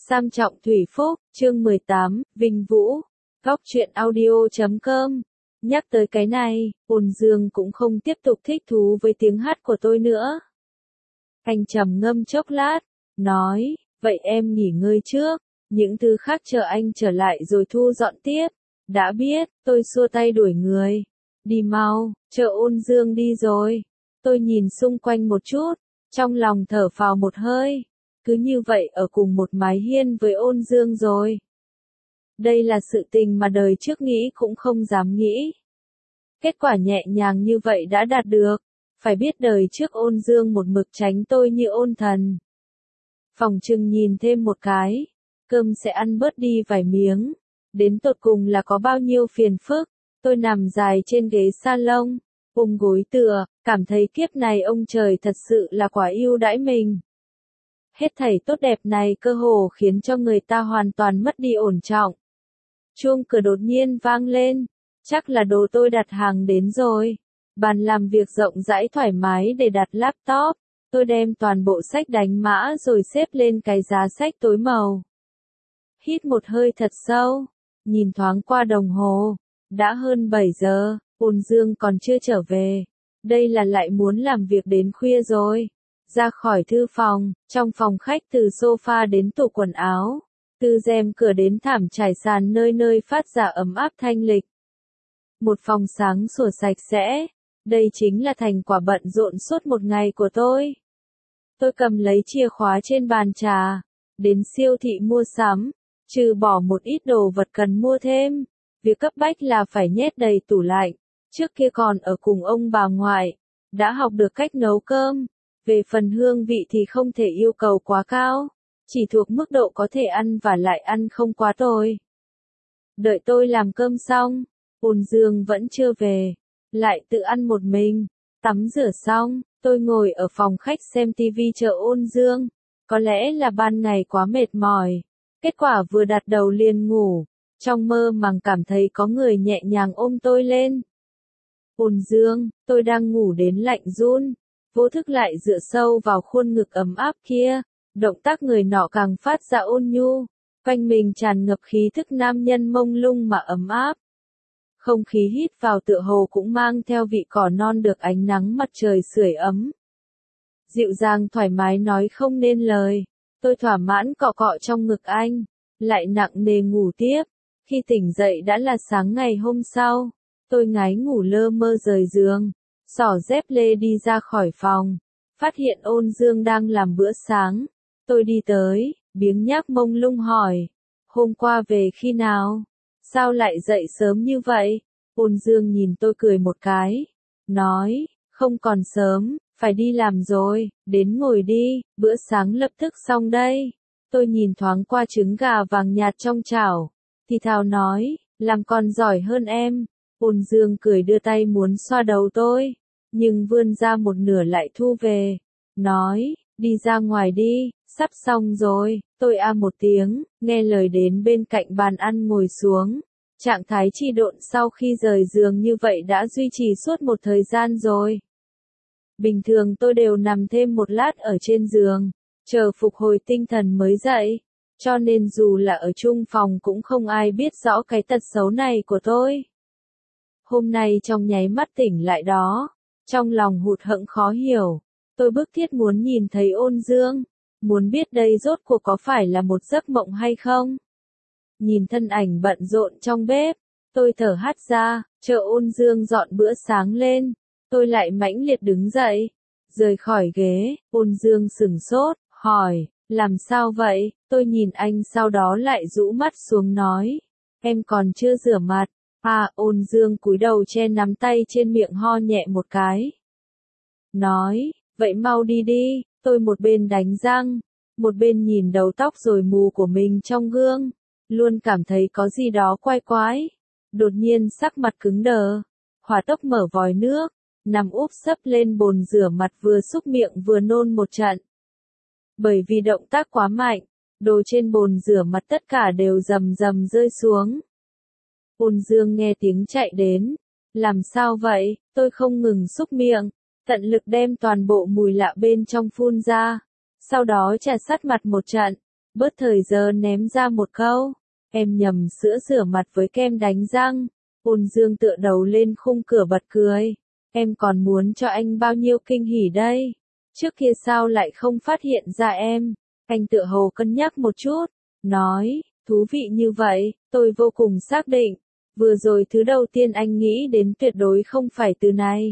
Sam Trọng Thủy Phúc, chương 18, Vinh Vũ, Góc truyện audio.com. Nhắc tới cái này, Ôn Dương cũng không tiếp tục thích thú với tiếng hát của tôi nữa. Anh trầm ngâm chốc lát, nói, vậy em nghỉ ngơi trước, những thứ khác chờ anh trở lại rồi thu dọn tiếp. Đã biết, tôi xua tay đuổi người. Đi mau, chờ Ôn Dương đi rồi. Tôi nhìn xung quanh một chút, trong lòng thở phào một hơi. Cứ như vậy ở cùng một mái hiên với Ôn Dương rồi. Đây là sự tình mà đời trước nghĩ cũng không dám nghĩ. Kết quả nhẹ nhàng như vậy đã đạt được. Phải biết đời trước Ôn Dương một mực tránh tôi như ôn thần. Phòng trừng nhìn thêm một cái, cơm sẽ ăn bớt đi vài miếng. Đến tột cùng là có bao nhiêu phiền phức. Tôi nằm dài trên ghế salon, ôm gối tựa, cảm thấy kiếp này ông trời thật sự là quả ưu đãi mình. Hết thảy tốt đẹp này cơ hồ khiến cho người ta hoàn toàn mất đi ổn trọng. Chuông cửa đột nhiên vang lên, chắc là đồ tôi đặt hàng đến rồi. Bàn làm việc rộng rãi thoải mái để đặt laptop, tôi đem toàn bộ sách đánh mã rồi xếp lên cái giá sách tối màu. Hít một hơi thật sâu, nhìn thoáng qua đồng hồ, đã hơn 7 giờ, Ôn Dương còn chưa trở về. Đây là lại muốn làm việc đến khuya rồi. Ra khỏi thư phòng, trong phòng khách từ sofa đến tủ quần áo, từ rèm cửa đến thảm trải sàn nơi nơi phát ra ấm áp thanh lịch. Một phòng sáng sủa sạch sẽ, đây chính là thành quả bận rộn suốt một ngày của tôi. Tôi cầm lấy chìa khóa trên bàn trà, đến siêu thị mua sắm, trừ bỏ một ít đồ vật cần mua thêm, việc cấp bách là phải nhét đầy tủ lạnh. Trước kia còn ở cùng ông bà ngoại, đã học được cách nấu cơm. Về phần hương vị thì không thể yêu cầu quá cao, chỉ thuộc mức độ có thể ăn và lại ăn không quá tồi. Đợi tôi làm cơm xong, Ôn Dương vẫn chưa về, lại tự ăn một mình. Tắm rửa xong, tôi ngồi ở phòng khách xem tivi chờ Ôn Dương. Có lẽ là ban ngày quá mệt mỏi, kết quả vừa đặt đầu liền ngủ, trong mơ màng cảm thấy có người nhẹ nhàng ôm tôi lên. Ôn Dương, tôi đang ngủ đến lạnh run. Vô thức lại dựa sâu vào khuôn ngực ấm áp kia, động tác người nọ càng phát ra ôn nhu, quanh mình tràn ngập khí thức nam nhân mông lung mà ấm áp. Không khí hít vào tựa hồ cũng mang theo vị cỏ non được ánh nắng mặt trời sưởi ấm. Dịu dàng thoải mái nói không nên lời, tôi thỏa mãn cọ cọ trong ngực anh, lại nặng nề ngủ tiếp. Khi tỉnh dậy đã là sáng ngày hôm sau, tôi ngái ngủ lơ mơ rời giường. Xỏ dép lê đi ra khỏi phòng, phát hiện Ôn Dương đang làm bữa sáng. Tôi đi tới, biếng nhác mông lung hỏi, hôm qua về khi nào? Sao lại dậy sớm như vậy? Ôn Dương nhìn tôi cười một cái, nói, không còn sớm, phải đi làm rồi, đến ngồi đi, bữa sáng lập tức xong đây. Tôi nhìn thoáng qua trứng gà vàng nhạt trong chảo, thì thào nói, làm còn giỏi hơn em. Ôn Dương cười đưa tay muốn xoa đầu tôi, nhưng vươn ra một nửa lại thu về, nói, đi ra ngoài đi, sắp xong rồi. Tôi một tiếng, nghe lời đến bên cạnh bàn ăn ngồi xuống. Trạng thái trì độn sau khi rời giường như vậy đã duy trì suốt một thời gian rồi. Bình thường tôi đều nằm thêm một lát ở trên giường, chờ phục hồi tinh thần mới dậy, cho nên dù là ở chung phòng cũng không ai biết rõ cái tật xấu này của tôi. Hôm nay trong nháy mắt tỉnh lại đó, trong lòng hụt hẫng khó hiểu, tôi bức thiết muốn nhìn thấy Ôn Dương, muốn biết đây rốt cuộc có phải là một giấc mộng hay không. Nhìn thân ảnh bận rộn trong bếp, tôi thở hắt ra, chờ Ôn Dương dọn bữa sáng lên, tôi lại mãnh liệt đứng dậy, rời khỏi ghế. Ôn Dương sửng sốt, hỏi, làm sao vậy? Tôi nhìn anh sau đó lại rũ mắt xuống nói, em còn chưa rửa mặt. Ôn Dương cúi đầu che nắm tay trên miệng ho nhẹ một cái. Nói, vậy mau đi đi. Tôi một bên đánh răng, một bên nhìn đầu tóc rồi mù của mình trong gương, luôn cảm thấy có gì đó quái quái. Đột nhiên sắc mặt cứng đờ, hỏa tốc mở vòi nước, nằm úp sấp lên bồn rửa mặt vừa súc miệng vừa nôn một trận. Bởi vì động tác quá mạnh, đồ trên bồn rửa mặt tất cả đều rầm rầm rơi xuống. Ôn Dương nghe tiếng chạy đến, làm sao vậy? Tôi không ngừng xúc miệng, tận lực đem toàn bộ mùi lạ bên trong phun ra, sau đó chà sát mặt một trận, Bớt thời giờ ném ra một câu. Em nhầm sữa rửa mặt với kem đánh răng. Ôn Dương tựa đầu lên khung cửa bật cười. Em còn muốn cho anh bao nhiêu kinh hỉ đây? Trước kia sao lại không phát hiện ra em? Anh tựa hồ cân nhắc một chút. Nói, thú vị như vậy, tôi vô cùng xác định. Vừa rồi thứ đầu tiên anh nghĩ đến tuyệt đối không phải từ này.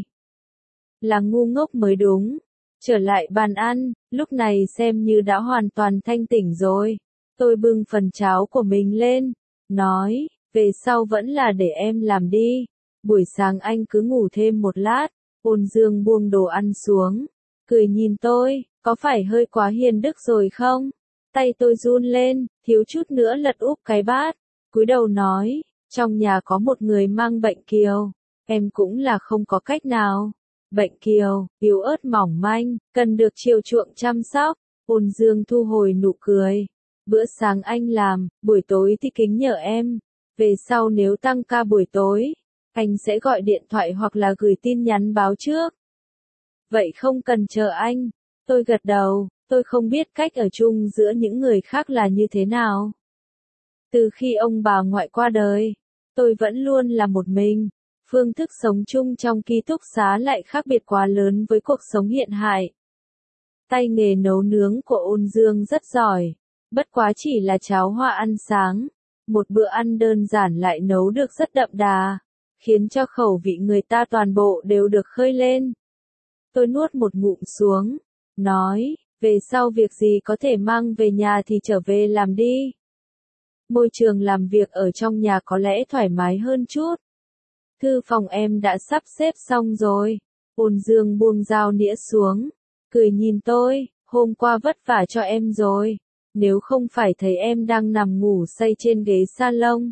Là ngu ngốc mới đúng. Trở lại bàn ăn, lúc này xem như đã hoàn toàn thanh tỉnh rồi. Tôi bưng phần cháo của mình lên, nói, về sau vẫn là để em làm đi. Buổi sáng anh cứ ngủ thêm một lát. Ôn Dương buông đồ ăn xuống, cười nhìn tôi, có phải hơi quá hiền đức rồi không? Tay tôi run lên, thiếu chút nữa lật úp cái bát. Cúi đầu nói, trong nhà có một người mang bệnh kiều, em cũng là không có cách nào. Bệnh kiều, yếu ớt mỏng manh, cần được chiều chuộng chăm sóc. Ôn Dương thu hồi nụ cười. Bữa sáng anh làm, buổi tối thì kính nhờ em. Về sau nếu tăng ca buổi tối, anh sẽ gọi điện thoại hoặc là gửi tin nhắn báo trước. Vậy không cần chờ anh. Tôi gật đầu, tôi không biết cách ở chung giữa những người khác là như thế nào. Từ khi ông bà ngoại qua đời, tôi vẫn luôn là một mình. Phương thức sống chung trong ký túc xá lại khác biệt quá lớn với cuộc sống hiện tại. Tay nghề nấu nướng của Ôn Dương rất giỏi, bất quá chỉ là cháo hoa ăn sáng. Một bữa ăn đơn giản lại nấu được rất đậm đà, khiến cho khẩu vị người ta toàn bộ đều được khơi lên. Tôi nuốt một ngụm xuống, nói, về sau việc gì có thể mang về nhà thì trở về làm đi. Môi trường làm việc ở trong nhà có lẽ thoải mái hơn chút. Thư phòng em đã sắp xếp xong rồi. Ôn Dương buông dao nĩa xuống, cười nhìn tôi, hôm qua vất vả cho em rồi. Nếu không phải thấy em đang nằm ngủ say trên ghế salon,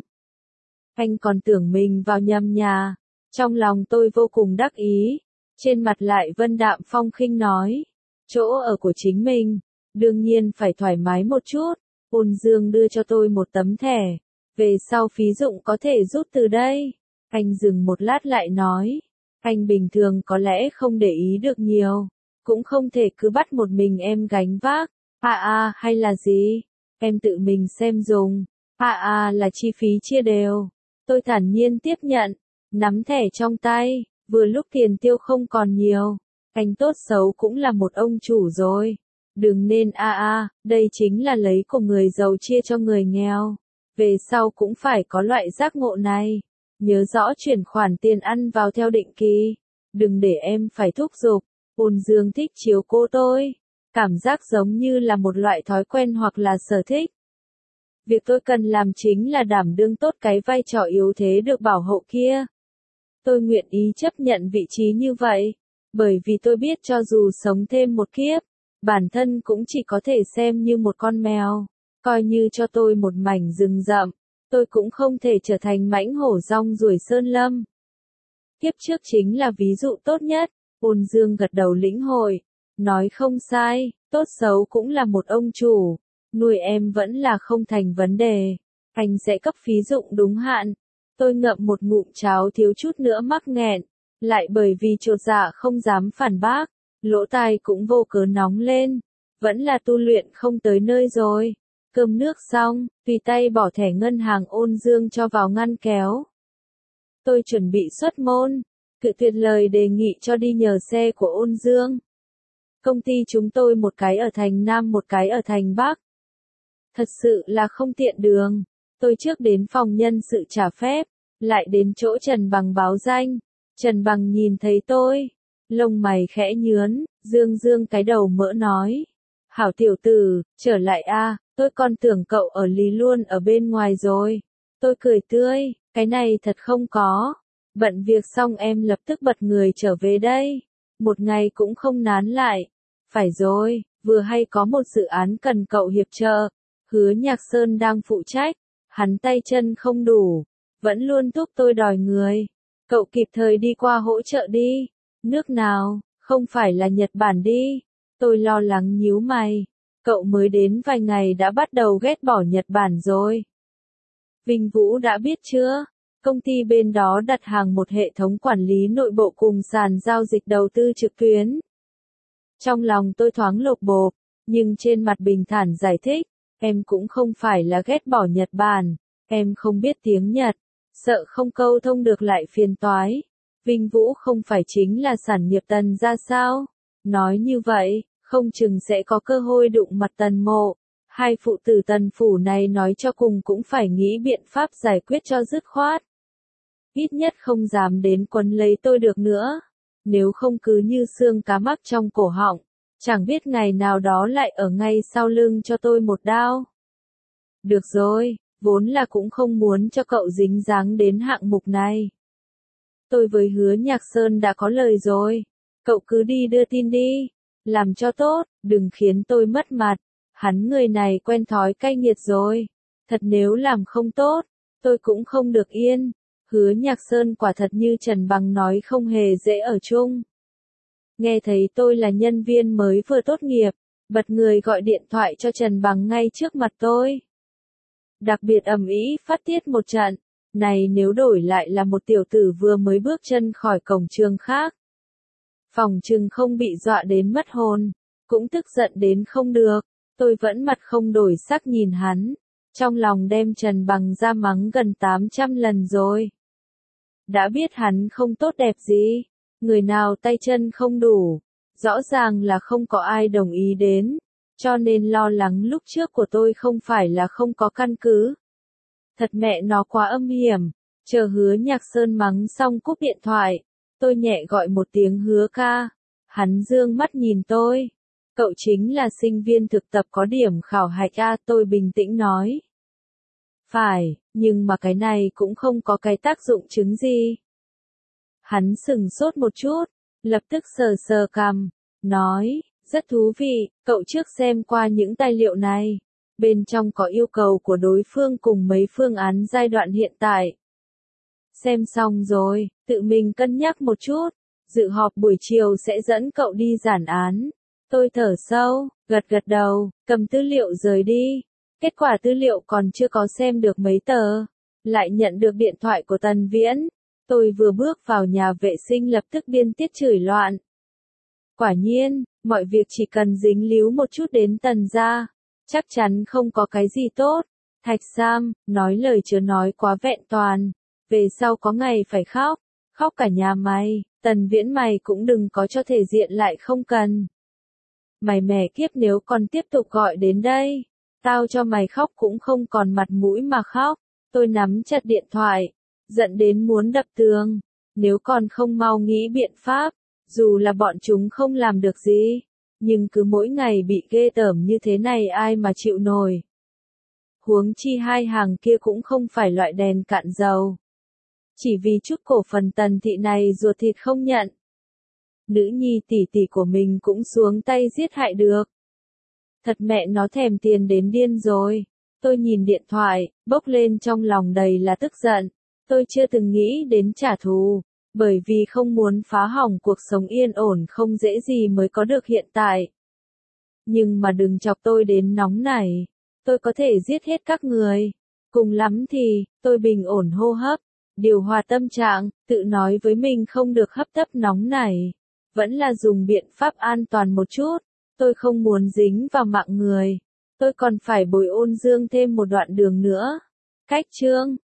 anh còn tưởng mình vào nhầm nhà. Trong lòng tôi vô cùng đắc ý, trên mặt lại vân đạm phong khinh nói, chỗ ở của chính mình, đương nhiên phải thoải mái một chút. Ôn Dương đưa cho tôi một tấm thẻ, về sau phí dụng có thể rút từ đây. Anh dừng một lát lại nói, anh bình thường có lẽ không để ý được nhiều, cũng không thể cứ bắt một mình em gánh vác. Hay là gì? Em tự mình xem dùng. Là chi phí chia đều. Tôi thản nhiên tiếp nhận, nắm thẻ trong tay, vừa lúc tiền tiêu không còn nhiều. Anh tốt xấu cũng là một ông chủ rồi. Đừng nên đây chính là lấy của người giàu chia cho người nghèo. Về sau cũng phải có loại giác ngộ này. Nhớ rõ chuyển khoản tiền ăn vào theo định kỳ. Đừng để em phải thúc giục. Ôn Dương thích chiếu cố tôi. Cảm giác giống như là một loại thói quen hoặc là sở thích. Việc tôi cần làm chính là đảm đương tốt cái vai trò yếu thế được bảo hộ kia. Tôi nguyện ý chấp nhận vị trí như vậy, bởi vì tôi biết cho dù sống thêm một kiếp, bản thân cũng chỉ có thể xem như một con mèo. Coi như cho tôi một mảnh rừng rậm, tôi cũng không thể trở thành mãnh hổ rong ruổi sơn lâm. Kiếp trước chính là ví dụ tốt nhất. Ôn Dương gật đầu lĩnh hội, nói không sai, tốt xấu cũng là một ông chủ, nuôi em vẫn là không thành vấn đề, anh sẽ cấp phí dụng đúng hạn. Tôi ngậm một ngụm cháo thiếu chút nữa mắc nghẹn, lại bởi vì chột dạ không dám phản bác, lỗ tai cũng vô cớ nóng lên, vẫn là tu luyện không tới nơi rồi. Cơm nước xong, tùy tay bỏ thẻ ngân hàng Ôn Dương cho vào ngăn kéo. Tôi chuẩn bị xuất môn, cự tuyệt lời đề nghị cho đi nhờ xe của Ôn Dương. Công ty chúng tôi một cái ở thành Nam một cái ở thành Bắc. Thật sự là không tiện đường. Tôi trước đến phòng nhân sự trả phép, lại đến chỗ Trần Bằng báo danh. Trần Bằng nhìn thấy tôi, lông mày khẽ nhướn, dương cái đầu mỡ nói. Hảo tiểu tử, trở lại tôi còn tưởng cậu ở lì luôn ở bên ngoài rồi. Tôi cười tươi, cái này thật không có. Bận việc xong em lập tức bật người trở về đây. Một ngày cũng không nán lại. Phải rồi, vừa hay có một dự án cần cậu hiệp trợ. Hứa Nhạc Sơn đang phụ trách. Hắn tay chân không đủ, vẫn luôn thúc tôi đòi người. Cậu kịp thời đi qua hỗ trợ đi. Nước nào, không phải là Nhật Bản đi. Tôi lo lắng nhíu mày. Cậu mới đến vài ngày đã bắt đầu ghét bỏ Nhật Bản rồi. Vinh Vũ đã biết chưa? Công ty bên đó đặt hàng một hệ thống quản lý nội bộ cùng sàn giao dịch đầu tư trực tuyến. Trong lòng tôi thoáng lột bột, nhưng trên mặt bình thản giải thích. Em cũng không phải là ghét bỏ Nhật Bản, em không biết tiếng Nhật, sợ không câu thông được lại phiền toái. Vinh Vũ không phải chính là sản nghiệp Tần ra sao? Nói như vậy, không chừng sẽ có cơ hội đụng mặt Tần Mộ. Hai phụ tử Tần phủ này nói cho cùng cũng phải nghĩ biện pháp giải quyết cho dứt khoát. Ít nhất không dám đến quấn lấy tôi được nữa. Nếu không cứ như xương cá mắc trong cổ họng, chẳng biết ngày nào đó lại ở ngay sau lưng cho tôi một đao. Được rồi, vốn là cũng không muốn cho cậu dính dáng đến hạng mục này. Tôi với Hứa Nhạc Sơn đã có lời rồi, cậu cứ đi đưa tin đi, làm cho tốt, đừng khiến tôi mất mặt, hắn người này quen thói cay nghiệt rồi, thật nếu làm không tốt, tôi cũng không được yên. Hứa Nhạc Sơn quả thật như Trần Bằng nói không hề dễ ở chung. Nghe thấy tôi là nhân viên mới vừa tốt nghiệp, bật người gọi điện thoại cho Trần Bằng ngay trước mặt tôi. Đặc biệt ầm ĩ phát tiết một trận, này nếu đổi lại là một tiểu tử vừa mới bước chân khỏi cổng trường khác. Phòng trừng không bị dọa đến mất hồn, cũng tức giận đến không được, tôi vẫn mặt không đổi sắc nhìn hắn, trong lòng đem Trần Bằng ra mắng gần 800 lần rồi. Đã biết hắn không tốt đẹp gì, người nào tay chân không đủ, rõ ràng là không có ai đồng ý đến, cho nên lo lắng lúc trước của tôi không phải là không có căn cứ. Thật mẹ nó quá âm hiểm, chờ Hứa Nhạc Sơn mắng xong cúp điện thoại, tôi nhẹ gọi một tiếng Hứa ca, hắn dương mắt nhìn tôi, cậu chính là sinh viên thực tập có điểm khảo hạch A, tôi bình tĩnh nói. Phải, nhưng mà cái này cũng không có cái tác dụng chứng gì. Hắn sừng sốt một chút, lập tức sờ sờ cằm, nói, rất thú vị, cậu trước xem qua những tài liệu này. Bên trong có yêu cầu của đối phương cùng mấy phương án giai đoạn hiện tại. Xem xong rồi, tự mình cân nhắc một chút, dự họp buổi chiều sẽ dẫn cậu đi giản án. Tôi thở sâu, gật gật đầu, cầm tư liệu rời đi. Kết quả tư liệu còn chưa có xem được mấy tờ, lại nhận được điện thoại của Tần Viễn. Tôi vừa bước vào nhà vệ sinh lập tức điên tiết chửi loạn. Quả nhiên, mọi việc chỉ cần dính líu một chút đến Tần gia, chắc chắn không có cái gì tốt. Thạch Sam, nói lời chớ nói quá vẹn toàn, về sau có ngày phải khóc, khóc cả nhà mày, Tần Viễn mày cũng đừng có cho thể diện lại không cần. Mày mẻ kiếp nếu còn tiếp tục gọi đến đây, tao cho mày khóc cũng không còn mặt mũi mà khóc. Tôi nắm chặt điện thoại, giận đến muốn đập tường, nếu còn không mau nghĩ biện pháp, dù là bọn chúng không làm được gì, nhưng cứ mỗi ngày bị ghê tởm như thế này ai mà chịu nổi. Huống chi hai hàng kia cũng không phải loại đèn cạn dầu. Chỉ vì chút cổ phần Tần thị này ruột thịt không nhận. Nữ nhi tỷ tỷ của mình cũng xuống tay giết hại được. Thật mẹ nó thèm tiền đến điên rồi. Tôi nhìn điện thoại, bốc lên trong lòng đầy là tức giận. Tôi chưa từng nghĩ đến trả thù, bởi vì không muốn phá hỏng cuộc sống yên ổn không dễ gì mới có được hiện tại. Nhưng mà đừng chọc tôi đến nóng này, tôi có thể giết hết các người. Cùng lắm thì, tôi bình ổn hô hấp, điều hòa tâm trạng, tự nói với mình không được hấp tấp nóng này. Vẫn là dùng biện pháp an toàn một chút, tôi không muốn dính vào mạng người. Tôi còn phải bồi ôn dương thêm một đoạn đường nữa. Cách chương